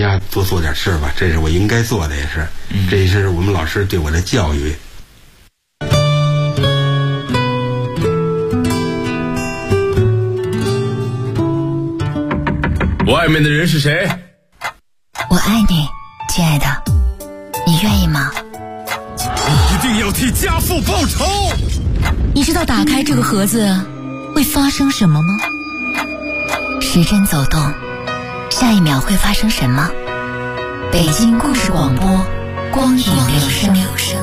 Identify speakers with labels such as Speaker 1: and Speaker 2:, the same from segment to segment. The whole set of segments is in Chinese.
Speaker 1: 家多做点事吧，这是我应该做的，也是，这也是我们老师对我的教育。
Speaker 2: 外面的人是谁？
Speaker 3: 我爱你，亲爱的，你愿意吗？
Speaker 2: 你一定要替家父报仇！
Speaker 3: 你知道打开这个盒子会发生什么吗？时针走动，下一秒会发生什么？北京故事广播，光影留声。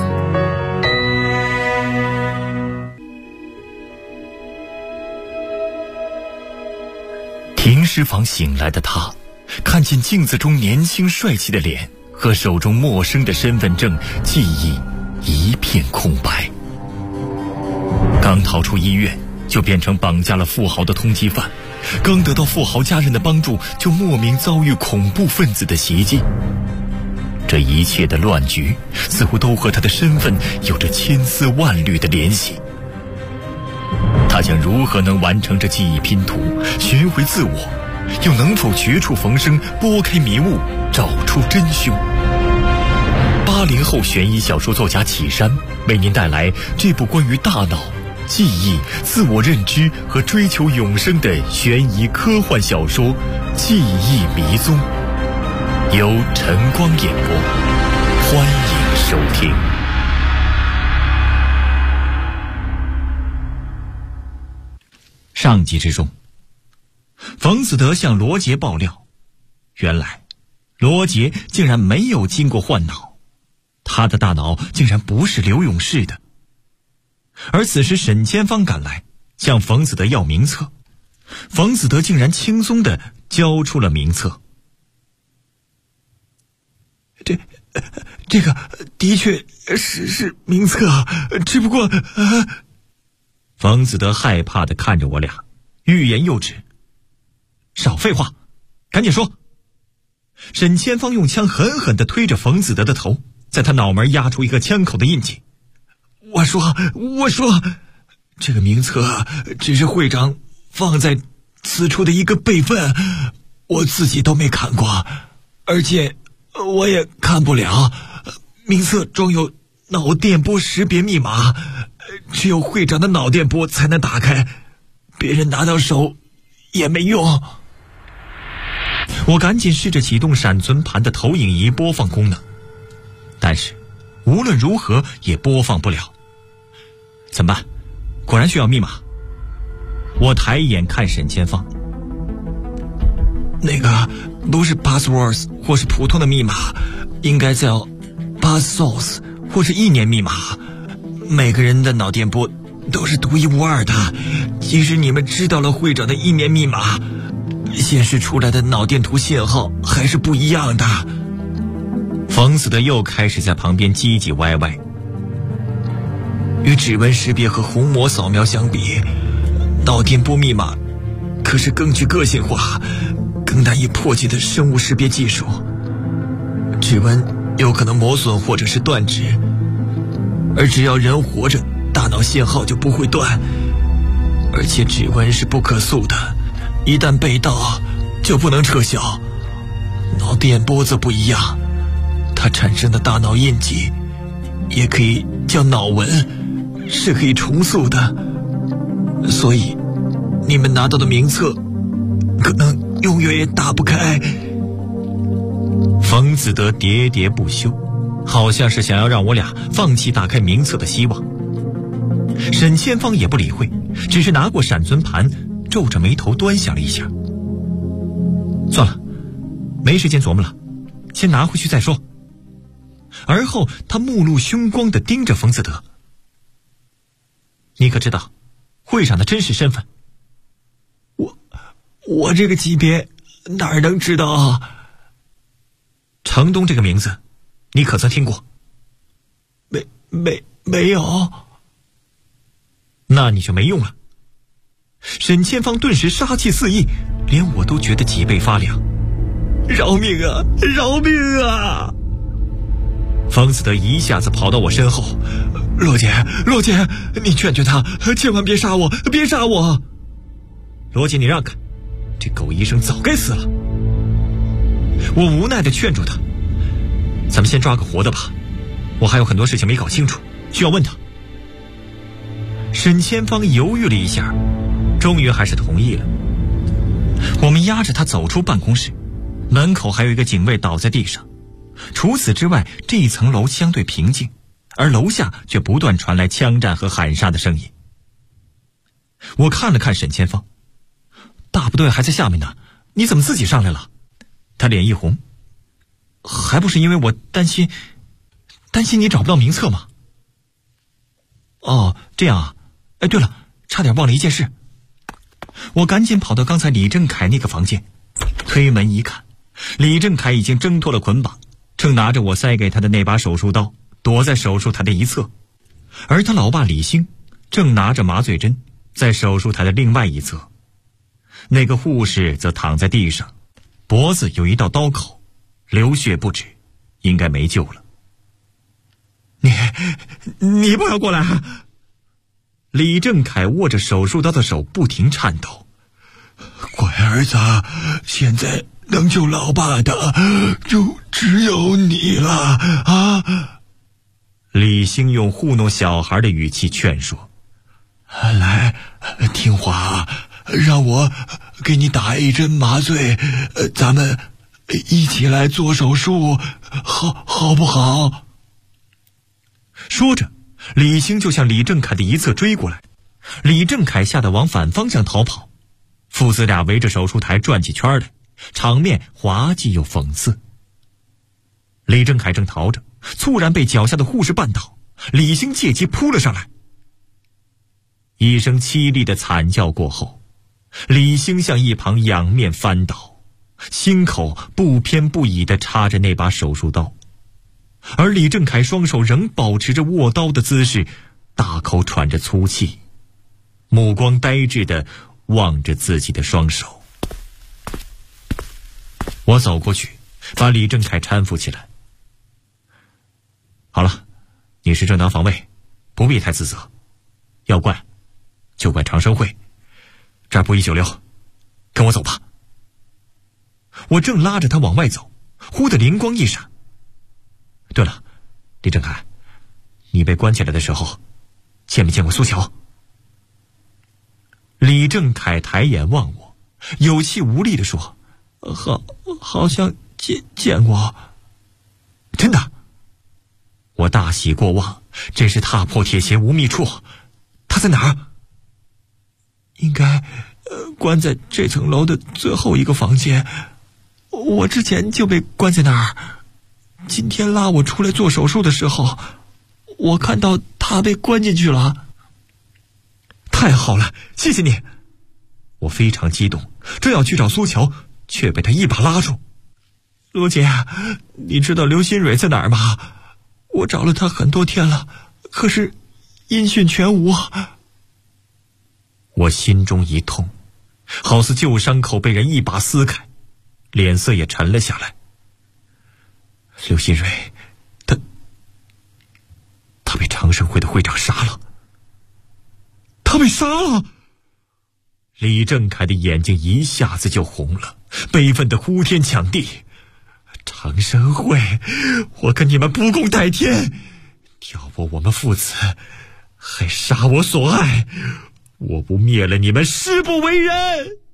Speaker 4: 停尸房醒来的他，看见镜子中年轻帅气的脸和手中陌生的身份证，记忆一片空白。刚逃出医院，就变成绑架了富豪的通缉犯；刚得到富豪家人的帮助，就莫名遭遇恐怖分子的袭击。这一切的乱局，似乎都和他的身份有着千丝万缕的联系。他将如何能完成这记忆拼图，寻回自我，又能否绝处逢生，拨开迷雾，找出真凶？80后悬疑小说作家启山为您带来这部关于大脑、记忆、自我认知和追求永生的悬疑科幻小说《记忆迷踪》，由晨光演播，欢迎收听。上集之中，冯子德向罗杰爆料，原来罗杰竟然没有经过换脑，他的大脑竟然不是刘永士的。而此时沈千芳赶来向冯子德要名册，冯子德竟然轻松地交出了名册。这个的确是名册，只不过冯子德害怕地看着我俩，欲言又止。少废话，赶紧说！沈千芳用枪狠狠地推着冯子德的头，在他脑门压出一个枪口的印记。我说，这个名册只是会长放在此处的一个备份，我自己都没看过，而且我也看不了。名册装有脑电波识别密码，只有会长的脑电波才能打开，别人拿到手也没用。我赶紧试着启动闪存盘的投影仪播放功能，但是无论如何也播放不了。怎么办？果然需要密码。我抬眼看沈千芳，那个不是 passwords 或是普通的密码，应该叫 passwords 或是意念密码。每个人的脑电波都是独一无二的，即使你们知道了会长的意念密码，显示出来的脑电图信号还是不一样的。冯子德又开始在旁边唧唧歪歪。与指纹识别和虹膜扫描相比，脑电波密码可是更具个性化、更难以破解的生物识别技术。指纹有可能磨损或者是断指，而只要人活着，大脑信号就不会断。而且指纹是不可塑的，一旦被盗就不能撤销。脑电波则不一样，它产生的大脑印记也可以叫脑纹，是可以重塑的。所以你们拿到的名册可能永远也打不开。冯子德喋喋不休，好像是想要让我俩放弃打开名册的希望。沈千芳也不理会，只是拿过闪存盘，皱着眉头端详了一下。算了，没时间琢磨了，先拿回去再说。而后他目露凶光地盯着冯子德，你可知道会长的真实身份？我这个级别哪能知道啊？程东这个名字你可曾听过？没有。那你就没用了。沈千芳顿时杀气四溢，连我都觉得脊背发凉。饶命啊，饶命啊！冯子德一下子跑到我身后，罗姐，你劝劝他，千万别杀我，别杀我！罗姐，你让开，这狗医生早该死了。 我无奈地劝住他：“咱们先抓个活的吧，我还有很多事情没搞清楚，需要问他。”沈千芳犹豫了一下，终于还是同意了。我们押着他走出办公室，门口还有一个警卫倒在地上。除此之外，这一层楼相对平静，而楼下却不断传来枪战和喊杀的声音。我看了看沈千芳：“大部队还在下面呢，你怎么自己上来了？”他脸一红：“还不是因为我担心你找不到名册吗？”“哦，这样啊。哎，对了，差点忘了一件事。”我赶紧跑到刚才李正凯那个房间，推门一看，李正凯已经挣脱了捆绑，正拿着我塞给他的那把手术刀躲在手术台的一侧，而他老爸李兴正拿着麻醉针在手术台的另外一侧。那个护士则躺在地上，脖子有一道刀口，流血不止，应该没救了。你不要过来！李正凯握着手术刀的手不停颤抖。
Speaker 5: 乖儿子，现在能救老爸的就只有你了啊！
Speaker 4: 李兴用糊弄小孩的语气劝说：“
Speaker 5: 来，听话，让我给你打一针麻醉，咱们一起来做手术，好不好？”
Speaker 4: 说着，李兴就向李正凯的一侧追过来。李正凯吓得往反方向逃跑，父子俩围着手术台转起圈来，场面滑稽又讽刺。李正凯正逃着，猝然被脚下的护士绊倒，李兴借机扑了上来。一声凄厉的惨叫过后，李兴向一旁仰面翻倒，心口不偏不倚地插着那把手术刀，而李正凯双手仍保持着握刀的姿势，大口喘着粗气，目光呆滞地望着自己的双手。我走过去，把李正凯搀扶起来。好了，你是正当防卫，不必太自责，要怪就怪长生会，这儿不宜久留，跟我走吧。我正拉着他往外走，忽的灵光一闪。对了，李正凯，你被关起来的时候，见没见过苏乔？李正凯抬眼望我，有气无力地说：“好像见过。”真的？我大喜过望，真是踏破铁鞋无觅处。他在哪儿？
Speaker 5: 应该关在这层楼的最后一个房间，我之前就被关在那儿。今天拉我出来做手术的时候，我看到他被关进去了。
Speaker 4: 太好了，谢谢你！我非常激动，正要去找苏乔，却被他一把拉住。
Speaker 5: 罗姐，你知道刘新蕊在哪儿吗？我找了他很多天了，可是音讯全无。
Speaker 4: 我心中一痛，好似旧伤口被人一把撕开，脸色也沉了下来。刘新蕊，他被长生会的会长杀了。
Speaker 5: 他被杀了！
Speaker 4: 李正凯的眼睛一下子就红了，悲愤的呼天抢地。长生会，我跟你们不共戴天，挑拨我们父子，还杀我所爱，我不灭了你们，誓不为人！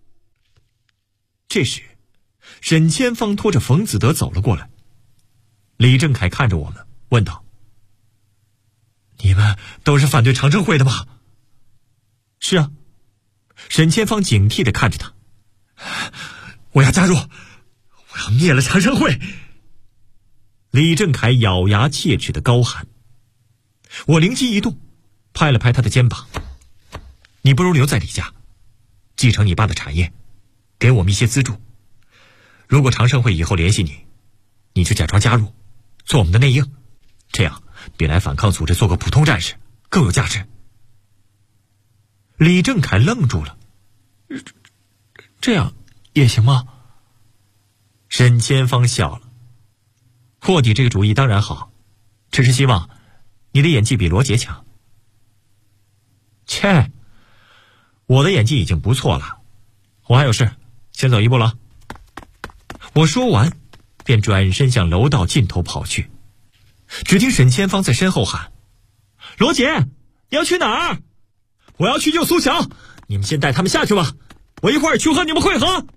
Speaker 4: 这时，沈千芳拖着冯子德走了过来。李正凯看着我们，问道：“你们都是反对长生会的吗？”“是啊。”沈千芳警惕地看着他。“我要加入，我要灭了长生会！”李正凯咬牙切齿地高喊。我灵机一动，拍了拍他的肩膀：“你不如留在李家，继承你爸的产业，给我们一些资助。如果长生会以后联系你，你就假装加入，做我们的内应，这样比来反抗组织做个普通战士更有价值。”李正凯愣住了：“
Speaker 5: 这样也行吗？”
Speaker 4: 沈千芳笑了：“卧底这个主意当然好，只是希望你的演技比罗杰强。”“切，我的演技已经不错了，我还有事，先走一步了。”我说完， 便转身向楼道尽头跑去。只听沈千芳在身后喊：罗姐，你要去哪儿？我要去救苏乔，你们先带他们下去吧，我一会儿去和你们会合。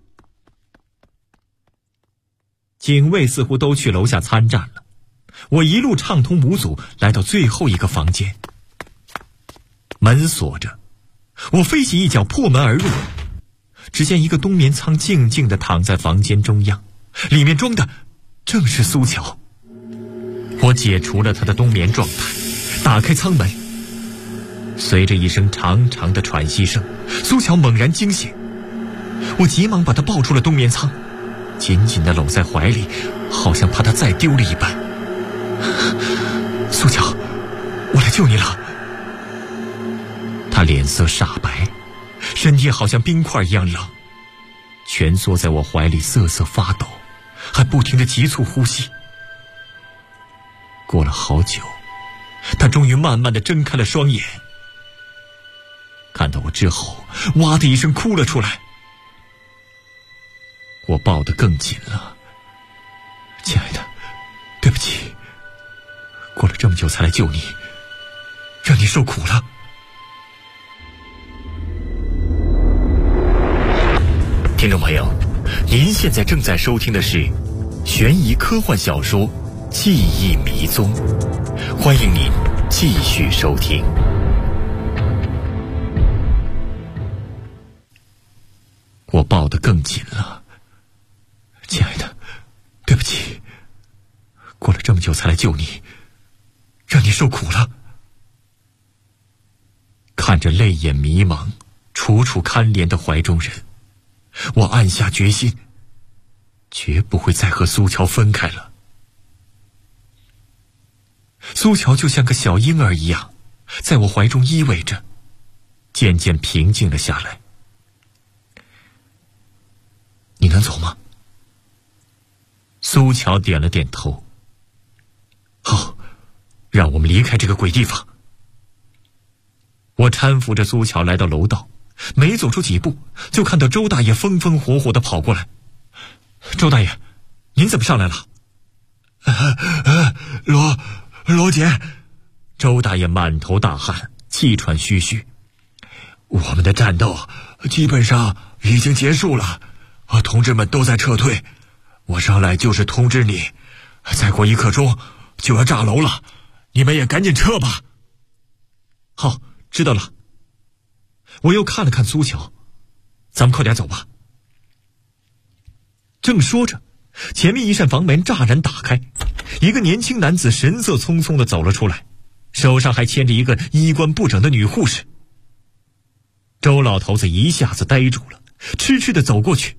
Speaker 4: 警卫似乎都去楼下参战了，我一路畅通无阻来到最后一个房间，门锁着，我飞起一脚破门而入。只见一个冬眠仓静静地躺在房间中央，里面装的正是苏乔。我解除了他的冬眠状态，打开舱门，随着一声长长的喘息声，苏乔猛然惊醒。我急忙把他抱出了冬眠舱，紧紧地搂在怀里，好像怕他再丢了一般。苏乔，我来救你了。他脸色煞白，身体好像冰块一样冷，蜷缩在我怀里瑟瑟发抖，还不停地急促呼吸。过了好久，他终于慢慢地睁开了双眼，看到我之后，哇的一声哭了出来。我抱得更紧了。亲爱的，对不起，过了这么久才来救你，让你受苦了。听众朋友，您现在正在收听的是悬疑科幻小说《记忆迷踪》，欢迎您继续收听。我抱得更紧了。亲爱的，对不起，过了这么久才来救你，让你受苦了。看着泪眼迷茫、楚楚堪怜的怀中人，我暗下决心，绝不会再和苏乔分开了。苏乔就像个小婴儿一样，在我怀中依偎着，渐渐平静了下来。你能走吗？苏乔点了点头。好，让我们离开这个鬼地方。我搀扶着苏乔来到楼道，没走出几步，就看到周大爷风风火火地跑过来。周大爷，您怎么上来了？罗姐。周大爷满头大汗，气喘吁吁。我们的战斗基本上已经结束了，同志们都在撤退，我上来就是通知你，再过1刻钟就要炸楼了，你们也赶紧撤吧。好，知道了。我又看了看苏乔，咱们快点走吧。正说着，前面一扇房门乍然打开，一个年轻男子神色匆匆地走了出来，手上还牵着一个衣冠不整的女护士。周老头子一下子呆住了，痴痴地走过去。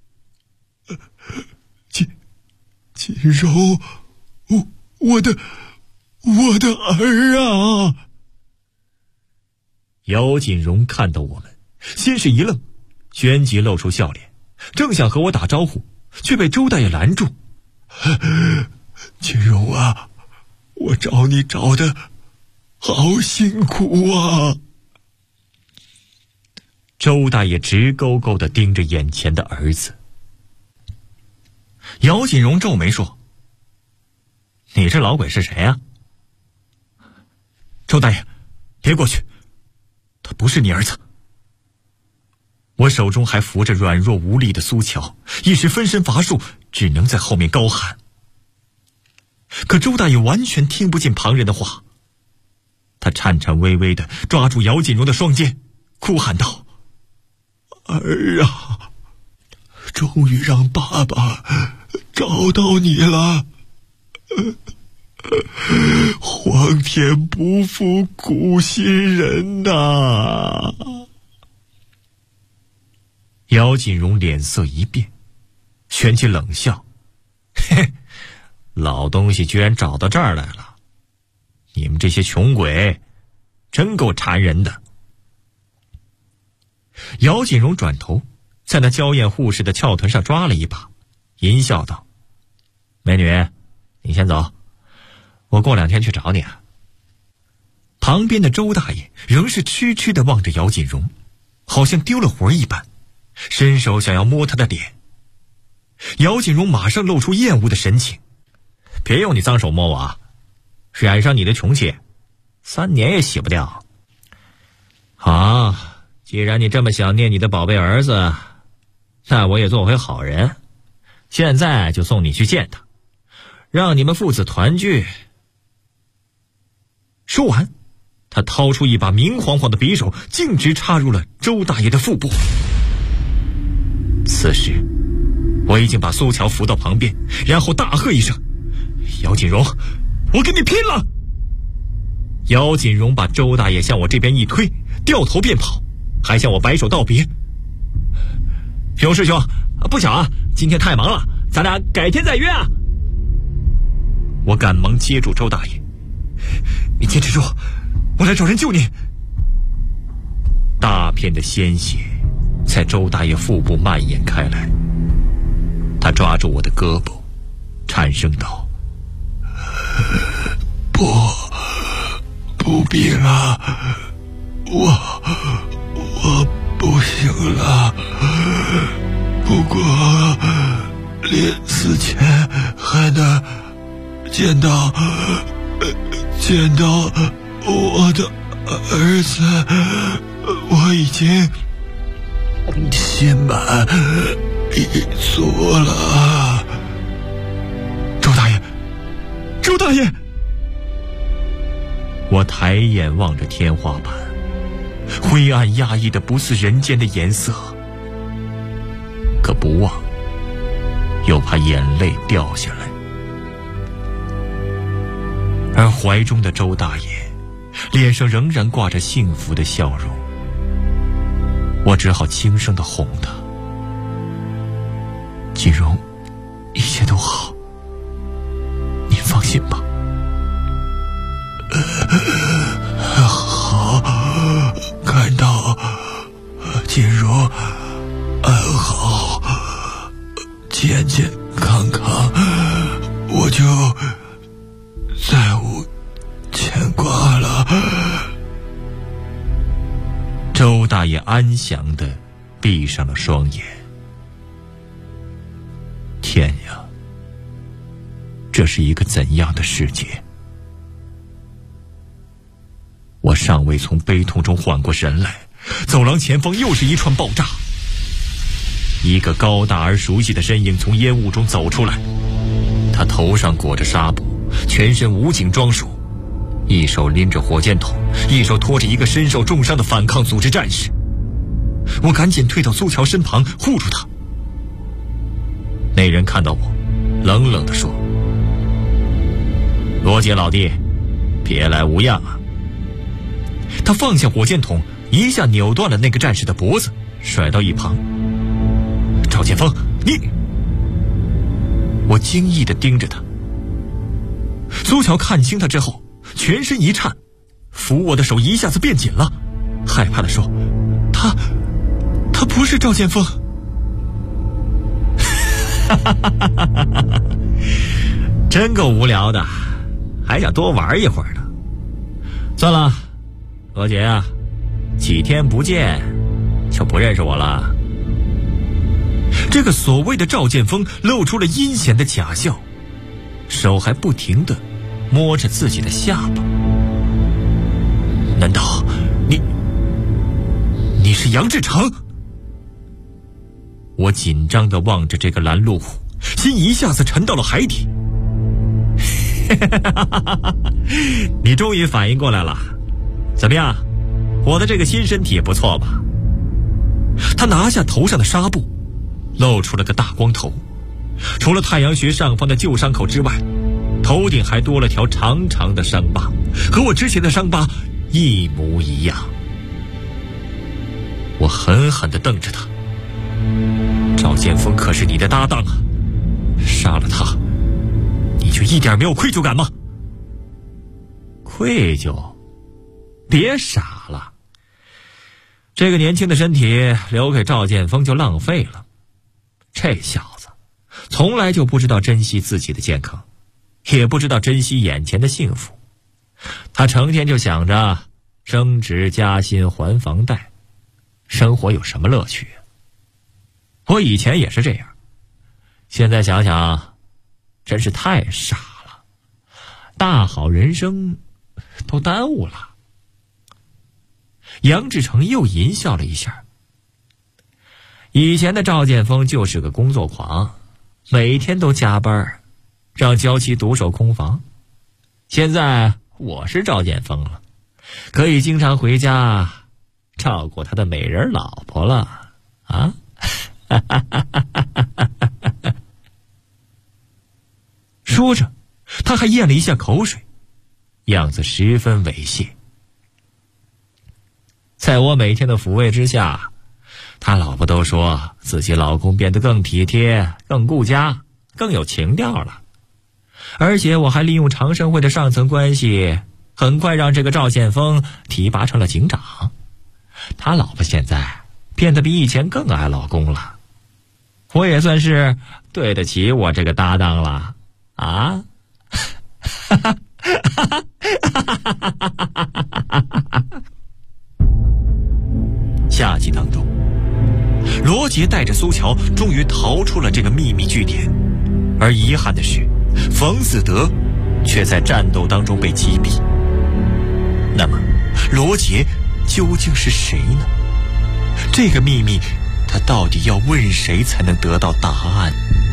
Speaker 4: 锦柔，我的儿啊！姚锦荣看到我们，先是一愣，旋即露出笑脸，正想和我打招呼，却被周大爷拦住。锦荣啊，我找你找的好辛苦啊！周大爷直勾勾地盯着眼前的儿子。姚锦荣皱眉说：你这老鬼是谁啊？周大爷，别过去，他不是你儿子。我手中还扶着软弱无力的苏乔，一时分身乏术，只能在后面高喊。可周大爷完全听不进旁人的话，他颤颤巍巍地抓住姚锦荣的双肩，哭喊道：儿啊，终于让爸爸找到你了，皇天不负苦心人呐！姚锦荣脸色一变，旋起冷笑：嘿，老东西居然找到这儿来了，你们这些穷鬼真够缠人的。姚锦荣转头在那娇艳护士的翘臀上抓了一把，淫笑道：美女，你先走，我过2天去找你啊。旁边的周大爷仍是痴痴地望着姚锦荣，好像丢了魂一般，伸手想要摸他的脸。 姚锦荣马上露出厌恶的神情。别用你脏手摸我啊，染上你的穷气，3年也洗不掉。好，既然你这么想念你的宝贝儿子，那我也做回好人，现在就送你去见他，让你们父子团聚。说完，他掏出一把明晃晃的匕首，径直插入了周大爷的腹部。此时我已经把苏乔扶到旁边，然后大喝一声：姚锦荣，我跟你拼了！姚锦荣把周大爷向我这边一推，掉头便跑，还向我摆手道别。熊师兄，不巧啊，今天太忙了，咱俩改天再约啊。我赶忙接住周大爷：你坚持住，我来找人救你。大片的鲜血在周大爷腹部蔓延开来，他抓住我的胳膊，颤声道：不必了，我不行了，不过临死前还能见到我的儿子，我已经心满意足了。周大爷！我抬眼望着天花板，灰暗压抑的不似人间的颜色，可不望又怕眼泪掉下来。而怀中的周大爷脸上仍然挂着幸福的笑容，我只好轻声地哄他：锦荣，一切都好，您放心吧。好，看到锦荣安好，健健康康，我就再无牵挂了。周大爷安详地闭上了双眼。天呀，这是一个怎样的世界？我尚未从悲痛中缓过神来，走廊前方又是一串爆炸。一个高大而熟悉的身影从烟雾中走出来，他头上裹着纱布，全身武警装束，一手拎着火箭筒，一手拖着一个身受重伤的反抗组织战士。我赶紧退到苏乔身旁护住他。那人看到我，冷冷地说：罗杰老弟，别来无恙啊。他放下火箭筒，一下扭断了那个战士的脖子，甩到一旁。赵建锋，你！我惊异地盯着他。苏乔看清他之后，全身一颤，扶我的手一下子变紧了，害怕地说：他不是赵建锋。真够无聊的，还想多玩一会儿呢。算了，罗杰啊，几天不见就不认识我了。这个所谓的赵建锋露出了阴险的假笑，手还不停地摸着自己的下巴。难道你是杨志成？我紧张地望着这个拦路虎，心一下子沉到了海底。你终于反应过来了，怎么样，我的这个新身体也不错吧？他拿下头上的纱布，露出了个大光头，除了太阳穴上方的旧伤口之外，头顶还多了条长长的伤疤，和我之前的伤疤一模一样。我狠狠地瞪着他：赵建锋可是你的搭档啊，杀了他你就一点没有愧疚感吗？愧疚？别傻了，这个年轻的身体留给赵建锋就浪费了。这小子从来就不知道珍惜自己的健康，也不知道珍惜眼前的幸福。他成天就想着升职加薪还房贷，生活有什么乐趣啊？我以前也是这样， 现在想想，真是太傻了，大好人生都耽误了。杨志成又淫笑了一下。以前的赵建峰就是个工作狂，每天都加班，让娇妻独守空房。现在我是赵建峰了，可以经常回家照顾他的美人老婆了啊！说着，他还咽了一下口水，样子十分猥亵。在我每天的抚慰之下，他老婆都说自己老公变得更体贴、更顾家、更有情调了。而且我还利用长生会的上层关系，很快让这个赵建峰提拔成了警长。他老婆现在变得比以前更爱老公了，我也算是对得起我这个搭档了啊！下集当中，罗杰带着苏乔终于逃出了这个秘密据点，而遗憾的是，冯子德却在战斗当中被击毙。那么，罗杰究竟是谁呢？这个秘密，他到底要问谁才能得到答案？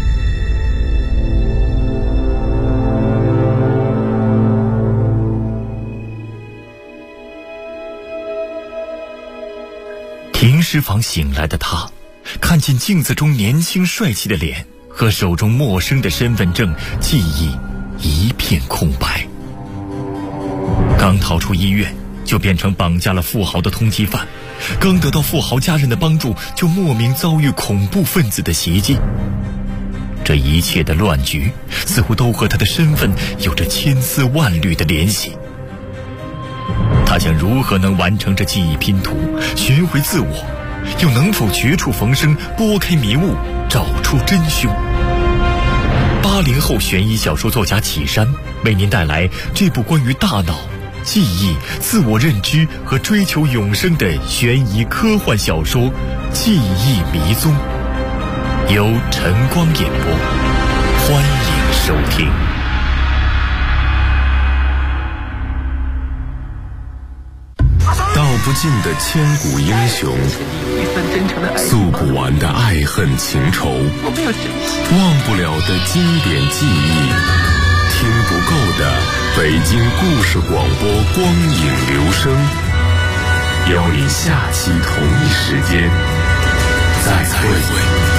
Speaker 4: 停尸房醒来的他，看见镜子中年轻帅气的脸和手中陌生的身份证，记忆一片空白。刚逃出医院，就变成绑架了富豪的通缉犯，刚得到富豪家人的帮助，就莫名遭遇恐怖分子的袭击。这一切的乱局，似乎都和他的身份有着千丝万缕的联系。他将如何能完成这记忆拼图，寻回自我，又能否绝处逢生，拨开迷雾，找出真凶？80后悬疑小说作家启山为您带来这部关于大脑、记忆、自我认知和追求永生的悬疑科幻小说《记忆迷踪》，由晨光演播，欢迎收听。
Speaker 2: 道不尽的千古英雄，诉不完的爱恨情仇，忘不了的经典记忆，听不够的北京故事广播光影留声，邀你下期同一时间再会。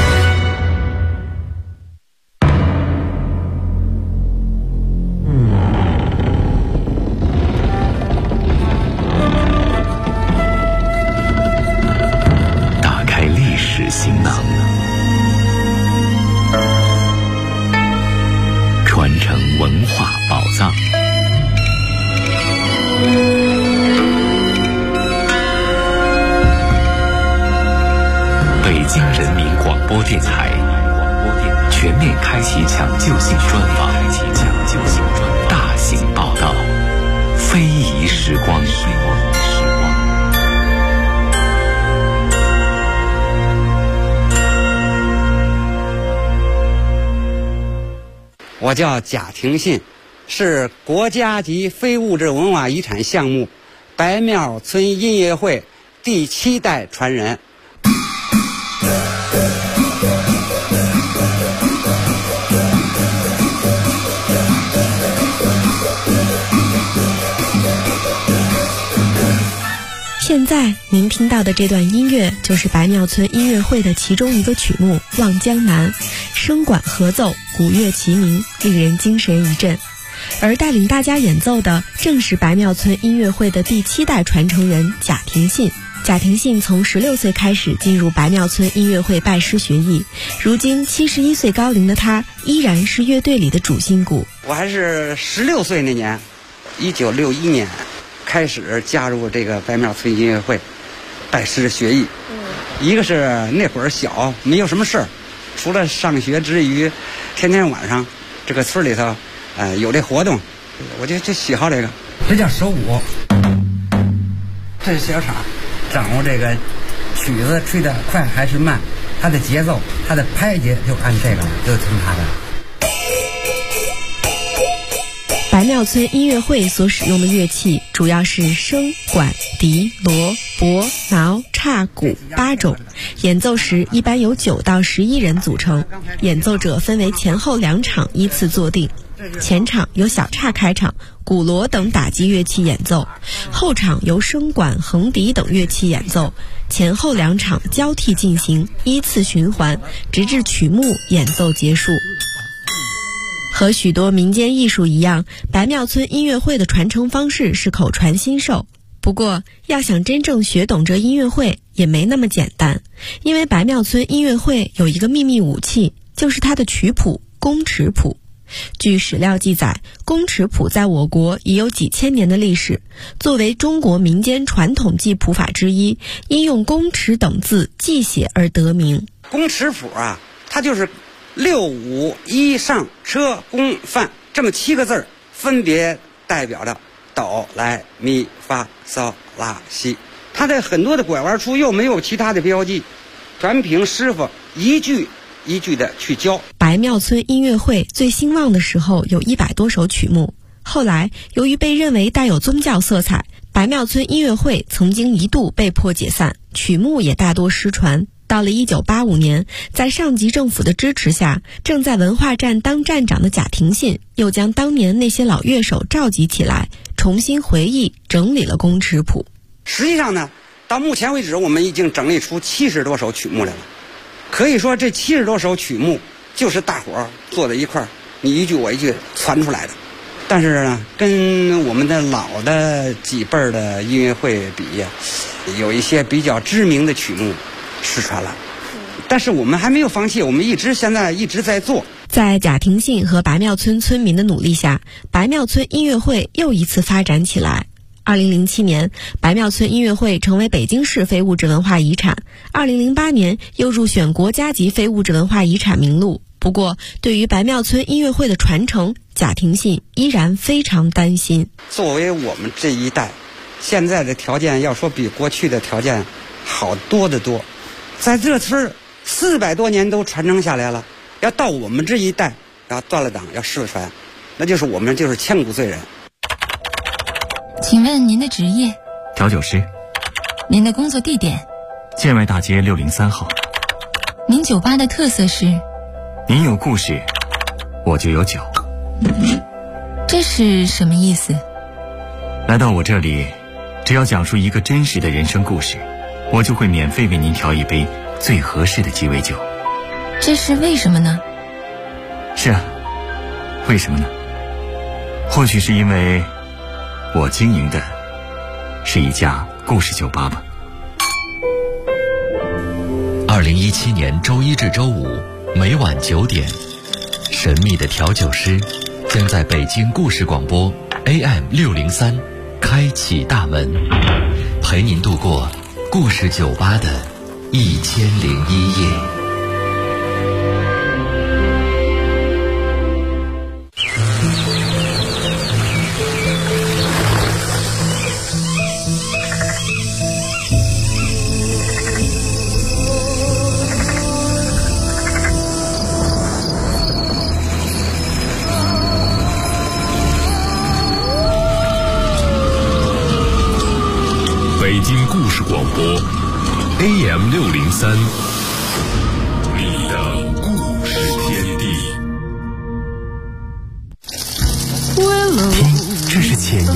Speaker 2: 行囊，传承文化宝藏。北京人民广播电台全面开启抢救性专访，大型报道，非遗时光。
Speaker 6: 我叫贾廷信，是国家级非物质文化遗产项目白庙村音乐会第7代传人。
Speaker 7: 现在您听到的这段音乐就是白庙村音乐会的其中一个曲目《望江南》，声管合奏，鼓乐齐鸣，令人精神一振。而带领大家演奏的正是白庙村音乐会的第7代传承人贾廷信。贾廷信从16岁开始进入白庙村音乐会拜师学艺，如今71岁高龄的他依然是乐队里的主心骨。
Speaker 6: 我还是16岁那年，1961年开始加入这个白庙村音乐会拜师学艺。一个是那会儿小，没有什么事儿，除了上学之余，天天晚上这个村里头有这活动，我就喜好这个。这叫手鼓，这是小厂，掌握这个曲子吹得快还是慢， 它的节奏、它的拍节就按这个，就听它的。
Speaker 7: 白庙村音乐会所使用的乐器主要是笙、管、笛、锣、钹、挠、叉、鼓8种，演奏时一般由9到11人组成，演奏者分为前后2场依次坐定。前场由小叉开场，鼓锣等打击乐器演奏，后场由笙管、横笛等乐器演奏，前后2场交替进行，依次循环，直至曲目演奏结束。和许多民间艺术一样，白庙村音乐会的传承方式是口传心授。不过，要想真正学懂这音乐会也没那么简单，因为白庙村音乐会有一个秘密武器，就是它的曲谱宫尺谱。据史料记载，宫尺谱在我国已有几千年的历史，作为中国民间传统记谱法之一，因用宫尺等字记写而得名。
Speaker 6: 宫尺谱啊，它就是6、5、1上车宫范这么7个字，分别代表着哆来咪发嗦拉西。它的很多的拐弯处又没有其他的标记，全凭师傅一句一句的去教。
Speaker 7: 白庙村音乐会最兴旺的时候有100多首曲目，后来由于被认为带有宗教色彩，白庙村音乐会曾经一度被迫解散，曲目也大多失传。到了1985年，在上级政府的支持下，正在文化站当站长的贾廷信又将当年那些老乐手召集起来，重新回忆整理了宫尺谱。
Speaker 6: 实际上呢，到目前为止我们已经整理出70多首曲目来了。可以说这70多首曲目就是大伙儿坐在一块儿，你一句我一句传出来的。但是呢，跟我们的老的几辈儿的音乐会比呀，有一些比较知名的曲目失传了。但是我们还没有放弃，我们现在一直在做。
Speaker 7: 在贾廷信和白庙村村民的努力下，白庙村音乐会又一次发展起来。2007年，白庙村音乐会成为北京市非物质文化遗产。2008年又入选国家级非物质文化遗产名录。不过，对于白庙村音乐会的传承，贾廷信依然非常担心。
Speaker 6: 作为我们这一代，现在的条件要说比过去的条件好多得多。在这村400多年都传承下来了，要到我们这一代要断了档，要失传，那就是我们就是千古罪人。
Speaker 3: 请问您的职业？
Speaker 8: 调酒师。
Speaker 3: 您的工作地点？
Speaker 8: 建外大街603号。
Speaker 3: 您酒吧的特色是？
Speaker 8: 您有故事，我就有酒。
Speaker 3: 这是什么意思？
Speaker 8: 来到我这里，只要讲述一个真实的人生故事，我就会免费为您调一杯最合适的鸡尾酒。
Speaker 3: 这是为什么呢？
Speaker 8: 是啊，为什么呢？或许是因为我经营的是一家故事酒吧吧。
Speaker 9: 2017年周一至周五每晚9点，神秘的调酒师将在北京故事广播 AM603开启大门，陪您度过故事酒吧的1001夜。
Speaker 2: 北京故事广播 AM603，你的故事天地。
Speaker 8: 听，这是潜